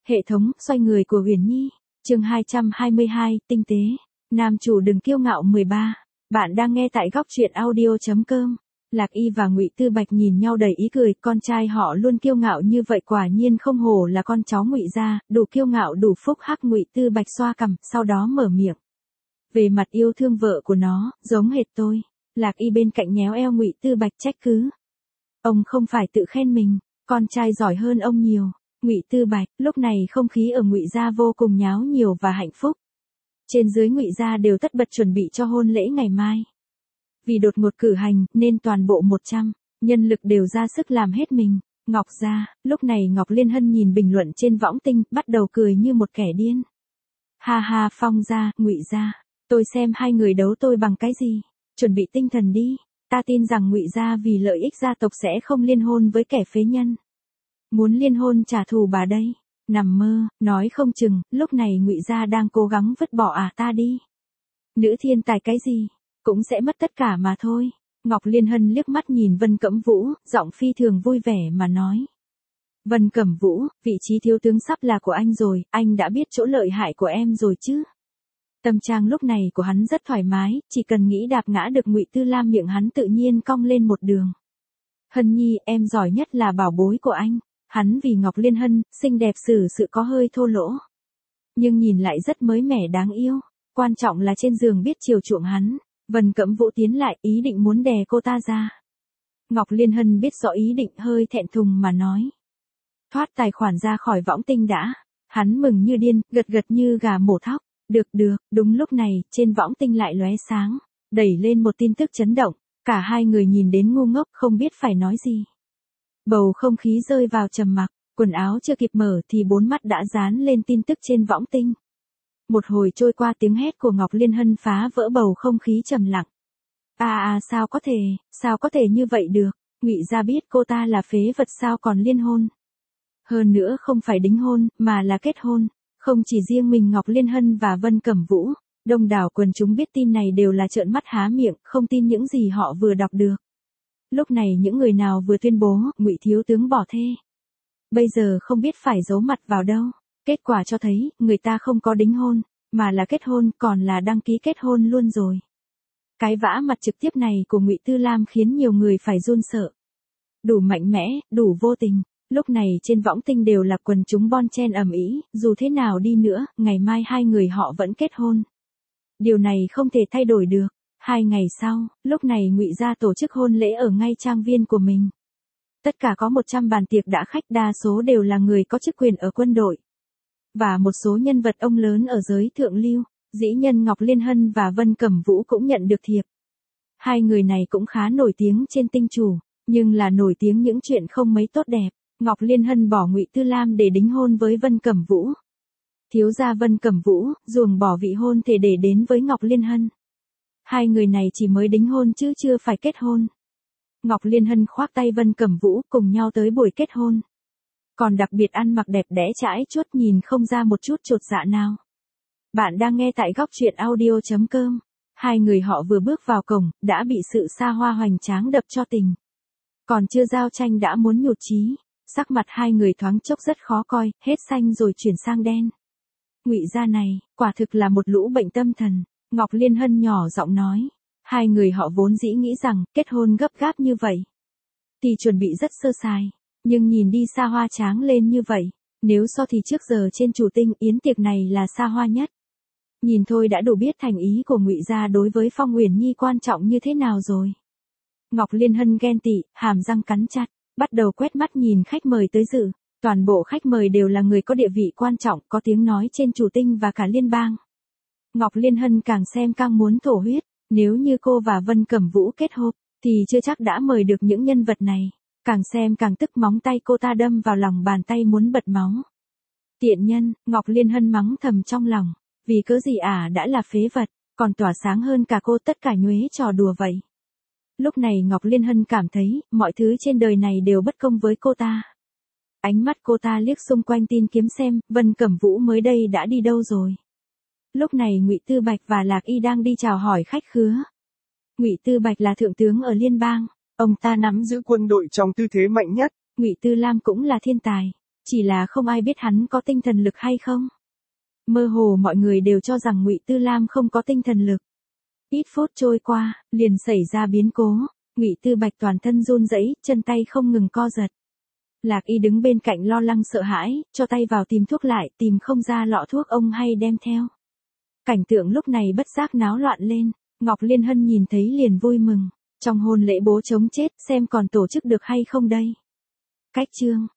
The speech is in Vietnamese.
Hệ thống xoay người của Huyền Nhi, chương 222, tinh tế. Nam chủ đừng kiêu ngạo 13. Bạn đang nghe tại góc truyện audio.com. Lạc Y và Ngụy Tư Bạch nhìn nhau đầy ý cười, con trai họ luôn kiêu ngạo như vậy quả nhiên không hổ là con cháu Ngụy gia, đủ kiêu ngạo đủ phúc hắc. Ngụy Tư Bạch xoa cằm, sau đó mở miệng. Về mặt yêu thương vợ của nó, giống hệt tôi. Lạc Y bên cạnh nhéo eo Ngụy Tư Bạch trách cứ. Ông không phải tự khen mình, con trai giỏi hơn ông nhiều. Ngụy Tư Bạch, lúc này không khí ở Ngụy gia vô cùng nháo nhiều và hạnh phúc. Trên dưới Ngụy gia đều tất bật chuẩn bị cho hôn lễ ngày mai. Vì đột ngột cử hành, nên toàn bộ 100 nhân lực đều ra sức làm hết mình. Ngọc gia, lúc này Ngọc Liên Hân nhìn bình luận trên võng tinh, bắt đầu cười như một kẻ điên. Ha ha, Phong gia, Ngụy gia, tôi xem hai người đấu tôi bằng cái gì? Chuẩn bị tinh thần đi, ta tin rằng Ngụy gia vì lợi ích gia tộc sẽ không liên hôn với kẻ phế nhân. Muốn liên hôn trả thù bà đây? Nằm mơ, nói không chừng, lúc này Ngụy gia đang cố gắng vứt bỏ ta đi. Nữ thiên tài cái gì, cũng sẽ mất tất cả mà thôi. Ngọc Liên Hân liếc mắt nhìn Vân Cẩm Vũ, giọng phi thường vui vẻ mà nói. Vân Cẩm Vũ, vị trí thiếu tướng sắp là của anh rồi, anh đã biết chỗ lợi hại của em rồi chứ? Tâm trạng lúc này của hắn rất thoải mái, chỉ cần nghĩ đạp ngã được Ngụy Tư Lam miệng hắn tự nhiên cong lên một đường. Hân Nhi, em giỏi nhất là bảo bối của anh. Hắn vì Ngọc Liên Hân, xinh đẹp xử sự có hơi thô lỗ. Nhưng nhìn lại rất mới mẻ đáng yêu. Quan trọng là trên giường biết chiều chuộng hắn. Vân Cẩm Vũ tiến lại, ý định muốn đè cô ta ra. Ngọc Liên Hân biết rõ ý định, hơi thẹn thùng mà nói. Thoát tài khoản ra khỏi võng tinh đã. Hắn mừng như điên, gật gật như gà mổ thóc. Được, đúng lúc này, trên võng tinh lại lóe sáng. Đẩy lên một tin tức chấn động. Cả hai người nhìn đến ngu ngốc, không biết phải nói gì. Bầu không khí rơi vào trầm mặc, quần áo chưa kịp mở thì bốn mắt đã dán lên tin tức trên võng tinh. Một hồi trôi qua, tiếng hét của Ngọc Liên Hân phá vỡ bầu không khí trầm lặng. Sao có thể như vậy được? Ngụy gia biết cô ta là phế vật sao còn liên hôn? Hơn nữa không phải đính hôn, mà là kết hôn. Không chỉ riêng mình Ngọc Liên Hân và Vân Cẩm Vũ, đông đảo quần chúng biết tin này đều là trợn mắt há miệng, không tin những gì họ vừa đọc được. Lúc này những người nào vừa tuyên bố Ngụy thiếu tướng bỏ thê, bây giờ không biết phải giấu mặt vào đâu. Kết quả cho thấy người ta không có đính hôn, mà là kết hôn, còn là đăng ký kết hôn luôn rồi. Cái vã mặt trực tiếp này của Ngụy Tư Lam khiến nhiều người phải run sợ. Đủ mạnh mẽ, đủ vô tình. Lúc này trên võng tinh đều là quần chúng bon chen ầm ĩ, dù thế nào đi nữa, ngày mai hai người họ vẫn kết hôn. Điều này không thể thay đổi được. 2 ngày sau, lúc này Ngụy gia tổ chức hôn lễ ở ngay trang viên của mình. Tất cả có 100 bàn tiệc đã khách, đa số đều là người có chức quyền ở quân đội. Và một số nhân vật ông lớn ở giới thượng lưu, dĩ nhân Ngọc Liên Hân và Vân Cẩm Vũ cũng nhận được thiệp. Hai người này cũng khá nổi tiếng trên tinh chủ, nhưng là nổi tiếng những chuyện không mấy tốt đẹp. Ngọc Liên Hân bỏ Ngụy Tư Lam để đính hôn với Vân Cẩm Vũ. Thiếu gia Vân Cẩm Vũ, ruồng bỏ vị hôn thề để đến với Ngọc Liên Hân. Hai người này chỉ mới đính hôn chứ chưa phải kết hôn. Ngọc Liên Hân khoác tay Vân Cẩm Vũ cùng nhau tới buổi kết hôn. Còn đặc biệt ăn mặc đẹp đẽ chãi chuốt, nhìn không ra một chút chột dạ nào. Bạn đang nghe tại góc truyện audio.com. Hai người họ vừa bước vào cổng, đã bị sự xa hoa hoành tráng đập cho tình. Còn chưa giao tranh đã muốn nhụt chí. Sắc mặt hai người thoáng chốc rất khó coi, hết xanh rồi chuyển sang đen. Ngụy gia này, quả thực là một lũ bệnh tâm thần. Ngọc Liên Hân nhỏ giọng nói. Hai người họ vốn dĩ nghĩ rằng kết hôn gấp gáp như vậy thì chuẩn bị rất sơ sài, nhưng nhìn đi xa hoa tráng lên như vậy, nếu so thì trước giờ trên Chủ Tinh yến tiệc này là xa hoa nhất. Nhìn thôi đã đủ biết thành ý của Ngụy gia đối với Phong Uyển Nhi quan trọng như thế nào rồi. Ngọc Liên Hân ghen tị, hàm răng cắn chặt, bắt đầu quét mắt nhìn khách mời tới dự. Toàn bộ khách mời đều là người có địa vị quan trọng, có tiếng nói trên Chủ Tinh và cả liên bang. Ngọc Liên Hân càng xem càng muốn thổ huyết. Nếu như cô và Vân Cẩm Vũ kết hôn, thì chưa chắc đã mời được những nhân vật này. Càng xem càng tức, móng tay cô ta đâm vào lòng bàn tay muốn bật máu. Tiện nhân, Ngọc Liên Hân mắng thầm trong lòng. Vì cớ gì đã là phế vật, còn tỏa sáng hơn cả cô, tất cả nhuế trò đùa vậy. Lúc này Ngọc Liên Hân cảm thấy, mọi thứ trên đời này đều bất công với cô ta. Ánh mắt cô ta liếc xung quanh tìm kiếm xem, Vân Cẩm Vũ mới đây đã đi đâu rồi. Lúc này Ngụy Tư Bạch và Lạc Y đang đi chào hỏi khách khứa. Ngụy Tư Bạch là thượng tướng ở liên bang, ông ta nắm giữ quân đội trong tư thế mạnh nhất. Ngụy Tư Lam cũng là thiên tài, Chỉ là không ai biết hắn có tinh thần lực hay không. Mơ hồ mọi người đều cho rằng Ngụy Tư Lam không có tinh thần lực. Ít phút trôi qua, liền xảy ra biến cố. Ngụy Tư Bạch toàn thân run rẩy, chân tay không ngừng co giật. Lạc Y đứng bên cạnh lo lắng sợ hãi, cho tay vào tìm thuốc lại, tìm không ra lọ thuốc ông hay đem theo. Cảnh tượng lúc này bất giác náo loạn lên, Ngọc Liên Hân nhìn thấy liền vui mừng. Trong hôn lễ bố chống chết, xem còn tổ chức được hay không đây. Cách chương